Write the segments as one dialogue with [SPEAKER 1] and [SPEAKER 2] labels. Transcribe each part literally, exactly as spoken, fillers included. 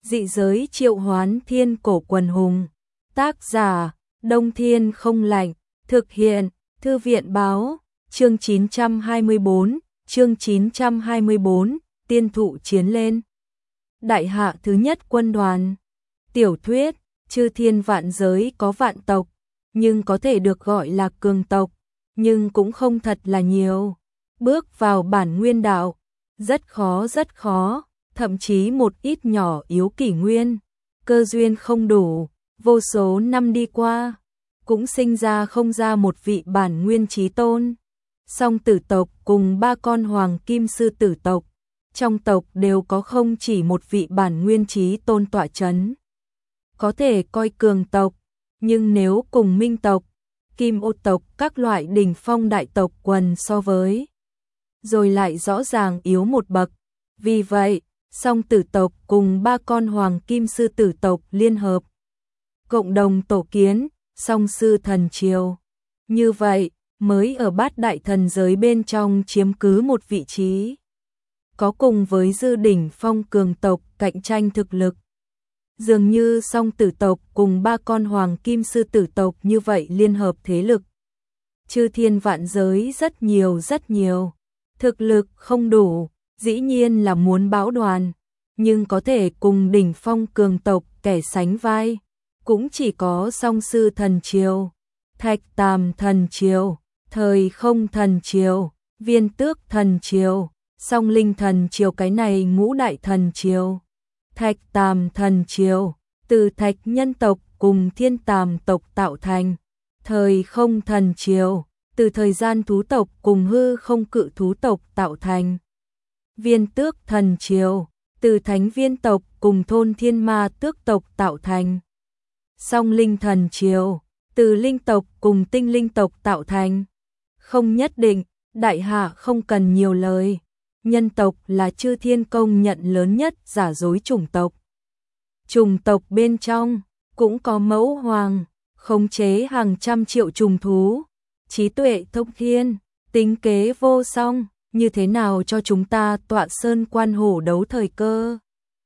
[SPEAKER 1] Dị giới triệu hoán thiên cổ quần hùng. Tác giả, Đông Thiên không lạnh. Thực hiện, Thư viện báo. Chương chín trăm hai mươi bốn, chương chín trăm hai mươi bốn, tiên thụ chiến lên. Đại hạ thứ nhất quân đoàn. Tiểu thuyết, chư thiên vạn giới có vạn tộc, nhưng có thể được gọi là cường tộc, nhưng cũng không thật là nhiều. Bước vào bản nguyên đạo, rất khó rất khó, thậm chí một ít nhỏ yếu kỷ nguyên, cơ duyên không đủ, vô số năm đi qua, cũng sinh ra không ra một vị bản nguyên chí tôn. Song tử tộc cùng ba con hoàng kim sư tử tộc, trong tộc đều có không chỉ một vị bản nguyên chí tôn tọa chấn. Có thể coi cường tộc, nhưng nếu cùng minh tộc, kim ô tộc các loại đỉnh phong đại tộc quần so với, rồi lại rõ ràng yếu một bậc. Vì vậy, song tử tộc cùng ba con hoàng kim sư tử tộc liên hợp, cộng đồng tổ kiến song sư thần triều. Như vậy, mới ở bát đại thần giới bên trong chiếm cứ một vị trí, có cùng với dư đỉnh phong cường tộc cạnh tranh thực lực. Dường như song tử tộc cùng ba con hoàng kim sư tử tộc như vậy liên hợp thế lực. Chư thiên vạn giới rất nhiều rất nhiều, thực lực không đủ, dĩ nhiên là muốn bão đoàn, nhưng có thể cùng đỉnh phong cường tộc kẻ sánh vai, cũng chỉ có song sư thần triều, thạch tàm thần triều, thời không thần triều, viên tước thần triều, song linh thần triều, cái này ngũ đại thần triều. Thạch tàm thần triều, từ thạch nhân tộc cùng thiên tàm tộc tạo thành. Thời không thần triều, từ thời gian thú tộc cùng hư không cự thú tộc tạo thành. Viên tước thần triều, từ thánh viên tộc cùng thôn thiên ma tước tộc tạo thành. Song linh thần triều, từ linh tộc cùng tinh linh tộc tạo thành. Không nhất định, đại hạ không cần nhiều lời. Nhân tộc là chư thiên công nhận lớn nhất giả dối chủng tộc. Chủng tộc bên trong cũng có mẫu hoàng, khống chế hàng trăm triệu trùng thú, trí tuệ thông thiên, tính kế vô song, như thế nào cho chúng ta tọa sơn quan hổ đấu thời cơ.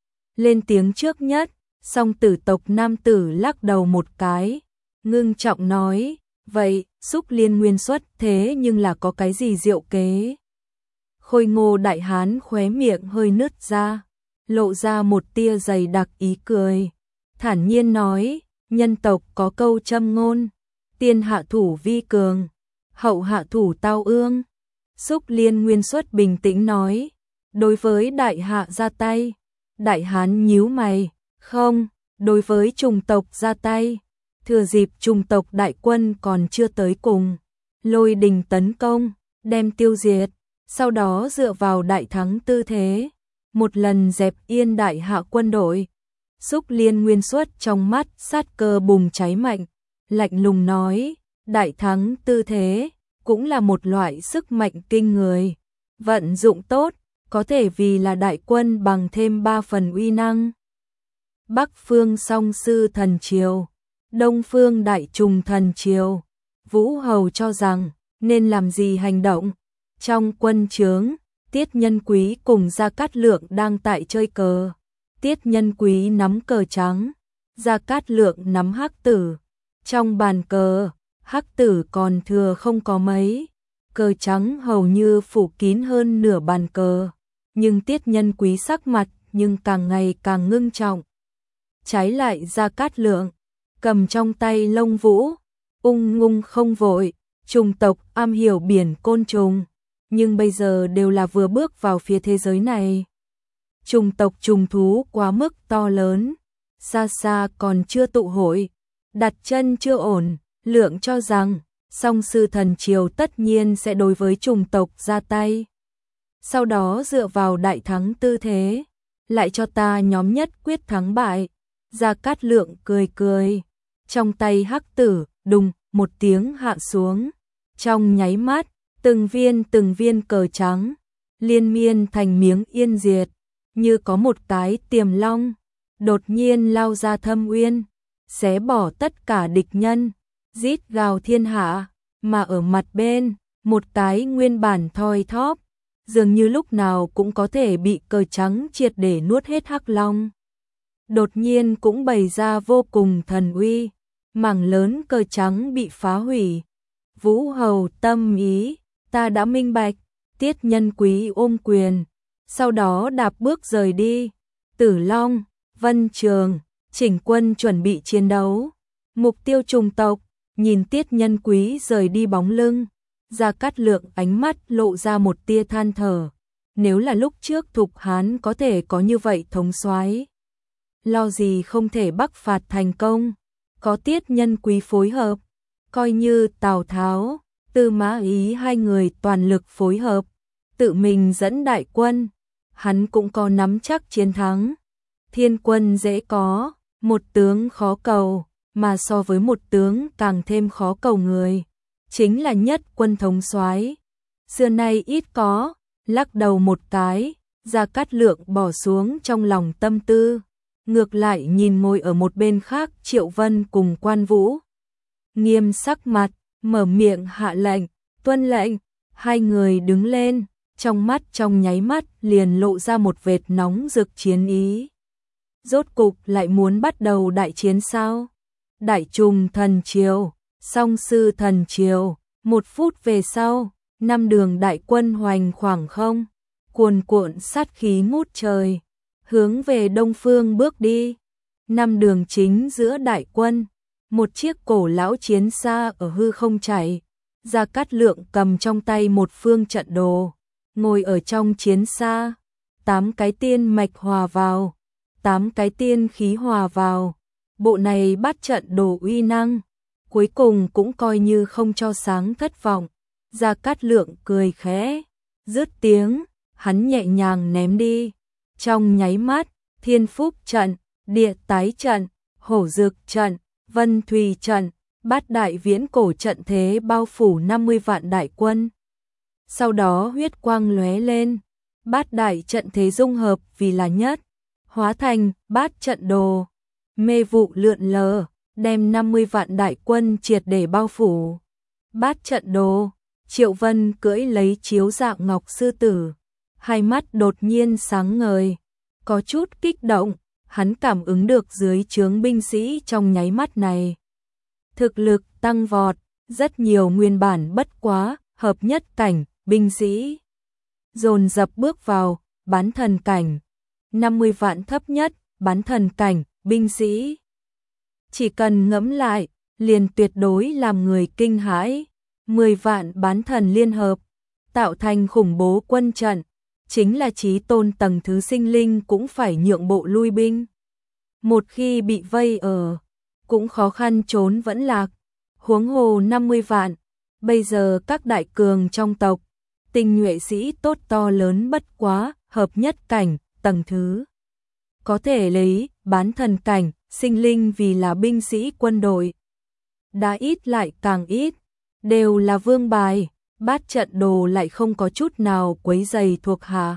[SPEAKER 1] Lên tiếng trước nhất, song tử tộc nam tử lắc đầu một cái, ngưng trọng nói, vậy, xúc liên nguyên xuất thế nhưng là có cái gì diệu kế? Khôi ngô đại hán khóe miệng hơi nứt ra, lộ ra một tia dày đặc ý cười, thản nhiên nói, nhân tộc có câu châm ngôn, tiên hạ thủ vi cường, hậu hạ thủ tao ương. Xúc liên nguyên xuất bình tĩnh nói, đối với đại hạ ra tay. Đại hán nhíu mày, không, đối với trùng tộc ra tay. Thừa dịp trùng tộc đại quân còn chưa tới cùng, lôi đình tấn công, đem tiêu diệt. Sau đó dựa vào đại thắng tư thế, một lần dẹp yên đại hạ quân đội. Xúc liên nguyên xuất trong mắt sát cơ bùng cháy mạnh, lạnh lùng nói, đại thắng tư thế, cũng là một loại sức mạnh kinh người. Vận dụng tốt, có thể vì là đại quân bằng thêm ba phần uy năng. Bắc phương song sư thần triều, Đông phương đại trùng thần triều. Vũ Hầu cho rằng, nên làm gì hành động? Trong quân trướng, Tiết Nhân Quý cùng Gia Cát Lượng đang tại chơi cờ. Tiết Nhân Quý nắm cờ trắng, Gia Cát Lượng nắm hắc tử. Trong bàn cờ, hắc tử còn thừa không có mấy, cờ trắng hầu như phủ kín hơn nửa bàn cờ. Nhưng Tiết Nhân Quý sắc mặt nhưng càng ngày càng ngưng trọng. Trái lại Gia Cát Lượng, cầm trong tay lông vũ, ung ngung không vội, trùng tộc am hiểu biển côn trùng. Nhưng bây giờ đều là vừa bước vào phía thế giới này. Trùng tộc trùng thú quá mức to lớn, xa xa còn chưa tụ hội, đặt chân chưa ổn. Lượng cho rằng, song sư thần triều tất nhiên sẽ đối với trùng tộc ra tay. Sau đó dựa vào đại thắng tư thế, lại cho ta nhóm nhất quyết thắng bại. Gia Cát Lượng cười cười, trong tay hắc tử, đùng, một tiếng hạ xuống. Trong nháy mắt, từng viên từng viên cờ trắng, liên miên thành miếng yên diệt, như có một cái tiềm long, đột nhiên lao ra thâm uyên, xé bỏ tất cả địch nhân, rít gào thiên hạ, mà ở mặt bên, một cái nguyên bản thoi thóp, dường như lúc nào cũng có thể bị cờ trắng triệt để nuốt hết hắc long. đột nhiên cũng bày ra vô cùng thần uy, mảng lớn cờ trắng bị phá hủy. Vũ Hầu tâm ý, ta đã minh bạch. Tiết Nhân Quý ôm quyền, sau đó đạp bước rời đi. Tử Long, Vân Trường, chỉnh quân chuẩn bị chiến đấu. Mục tiêu trùng tộc, nhìn Tiết Nhân Quý rời đi bóng lưng, Gia Cát Lượng ánh mắt lộ ra một tia than thở. Nếu là lúc trước Thục Hán có thể có như vậy thống soái, lo gì không thể bắc phạt thành công. Có Tiết Nhân Quý phối hợp, coi như Tào Tháo, Tư Mã Ý hai người toàn lực phối hợp, tự mình dẫn đại quân, hắn cũng có nắm chắc chiến thắng. Thiên quân dễ có, một tướng khó cầu, mà so với một tướng càng thêm khó cầu người, chính là nhất quân thống soái. Xưa nay ít có, lắc đầu một cái, Gia Cát Lượng bỏ xuống trong lòng tâm tư, ngược lại nhìn ngồi ở một bên khác Triệu Vân cùng Quan Vũ. Nghiêm sắc mặt, mở miệng hạ lệnh, tuân lệnh, hai người đứng lên, trong mắt trong nháy mắt liền lộ ra một vệt nóng rực chiến ý. Rốt cục lại muốn bắt đầu đại chiến sao? Đại trùng thần triều, song sư thần triều, một phút về sau, năm đường đại quân hoành khoảng không, cuồn cuộn sát khí ngút trời, hướng về đông phương bước đi. Năm đường chính giữa đại quân, một chiếc cổ lão chiến xa ở hư không chạy, Gia Cát Lượng cầm trong tay một phương trận đồ, ngồi ở trong chiến xa, tám cái tiên mạch hòa vào, tám cái tiên khí hòa vào, bộ này bắt trận đồ uy năng, cuối cùng cũng coi như không cho sáng thất vọng. Gia Cát Lượng cười khẽ, dứt tiếng, hắn nhẹ nhàng ném đi, trong nháy mắt, Thiên Phúc trận, Địa Tái trận, Hổ Dực trận, Vân Thùy trận, bát đại viễn cổ trận thế bao phủ năm mươi vạn đại quân. Sau đó huyết quang lóe lên, bát đại trận thế dung hợp vì là nhất, hóa thành bát trận đồ, mê vụ lượn lờ, đem năm mươi vạn đại quân triệt để bao phủ. Bát trận đồ, Triệu Vân cưỡi lấy chiếu dạng ngọc sư tử, hai mắt đột nhiên sáng ngời, có chút kích động, hắn cảm ứng được dưới trướng binh sĩ trong nháy mắt này. Thực lực tăng vọt, rất nhiều nguyên bản bất quá, hợp nhất cảnh, binh sĩ dồn dập bước vào, bán thần cảnh, năm mươi vạn thấp nhất, bán thần cảnh, binh sĩ. Chỉ cần ngẫm lại, liền tuyệt đối làm người kinh hãi, mười vạn bán thần liên hợp, tạo thành khủng bố quân trận, chính là chí tôn tầng thứ sinh linh cũng phải nhượng bộ lui binh. Một khi bị vây ở, cũng khó khăn trốn vẫn lạc, huống hồ năm mươi vạn, bây giờ các đại cường trong tộc, tinh nhuệ sĩ tốt to lớn bất quá, hợp nhất cảnh, tầng thứ. Có thể lấy bán thần cảnh, sinh linh vì là binh sĩ quân đội. Đã ít lại càng ít, đều là vương bài, bát trận đồ lại không có chút nào quấy dày thuộc hạ.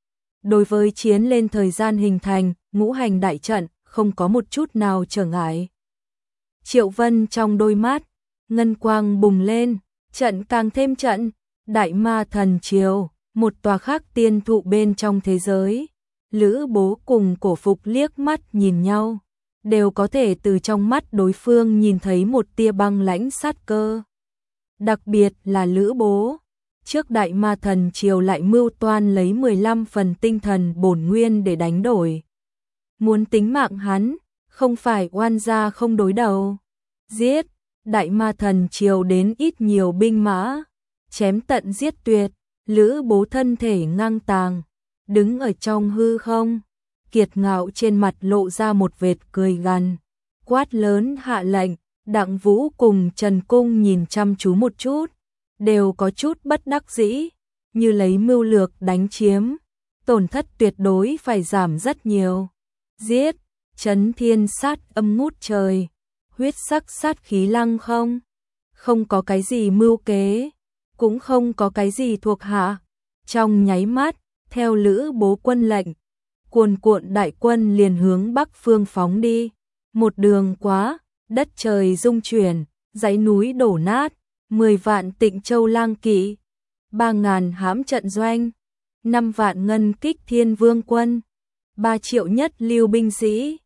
[SPEAKER 1] Đối với chiến lên thời gian hình thành, ngũ hành đại trận, không có một chút nào trở ngại. Triệu Vân trong đôi mắt, ngân quang bùng lên, trận càng thêm trận, đại ma thần triều, một tòa khác tiên thụ bên trong thế giới. Lữ Bố cùng Cổ Phục liếc mắt nhìn nhau, đều có thể từ trong mắt đối phương nhìn thấy một tia băng lãnh sát cơ. Đặc biệt là Lữ Bố, trước đại ma thần triều lại mưu toan lấy mười lăm phần tinh thần bổn nguyên để đánh đổi. Muốn tính mạng hắn, không phải oan gia không đối đầu. Giết, đại ma thần triều đến ít nhiều binh mã, chém tận giết tuyệt, Lữ Bố thân thể ngang tàng, đứng ở trong hư không, kiệt ngạo trên mặt lộ ra một vệt cười gằn, quát lớn hạ lệnh. Đặng Vũ cùng Trần Cung nhìn chăm chú một chút, đều có chút bất đắc dĩ, như lấy mưu lược đánh chiếm, tổn thất tuyệt đối phải giảm rất nhiều. Giết, chấn thiên sát âm ngút trời, huyết sắc sát khí lăng không, không có cái gì mưu kế, cũng không có cái gì thuộc hạ. Trong nháy mắt, theo Lữ Bố quân lệnh, cuồn cuộn đại quân liền hướng bắc phương phóng đi, một đường quá, đất trời rung chuyển, dãy núi đổ nát, mười vạn Tịnh Châu lang kỵ, ba ngàn hãm trận doanh, năm vạn ngân kích thiên vương quân, ba triệu nhất lưu binh sĩ,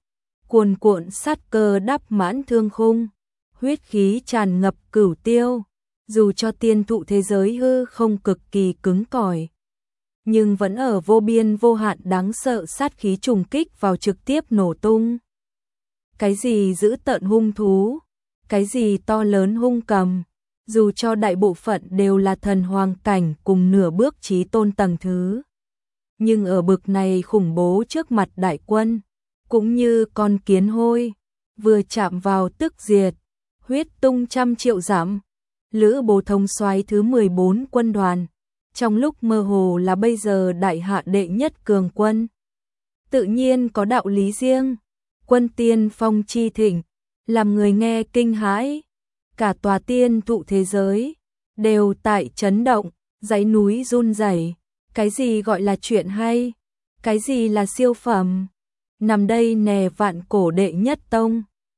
[SPEAKER 1] cuồn cuộn sát cơ đắp mãn thương khung, huyết khí tràn ngập cửu tiêu, dù cho tiên thụ thế giới hư không cực kỳ cứng cỏi, nhưng vẫn ở vô biên vô hạn đáng sợ sát khí trùng kích vào trực tiếp nổ tung. Cái gì giữ tợn hung thú, cái gì to lớn hung cầm, dù cho đại bộ phận đều là thần hoàng cảnh cùng nửa bước chí tôn tầng thứ. Nhưng ở bực này khủng bố trước mặt đại quân, cũng như con kiến hôi, vừa chạm vào tức diệt, huyết tung trăm triệu dặm. Lữ Bố thống soái thứ mười bốn quân đoàn, trong lúc mơ hồ là bây giờ đại hạ đệ nhất cường quân. Tự nhiên có đạo lý riêng, quân tiên phong chi thịnh, làm người nghe kinh hãi, cả tòa tiên thụ thế giới đều tại chấn động, dãy núi run rẩy. Cái gì gọi là chuyện hay, cái gì là siêu phẩm, nằm đây nè vạn cổ đệ nhất tông,